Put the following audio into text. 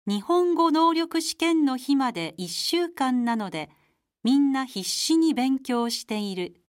日本語能力試験の日まで1週間なので、みんな必死に勉強している。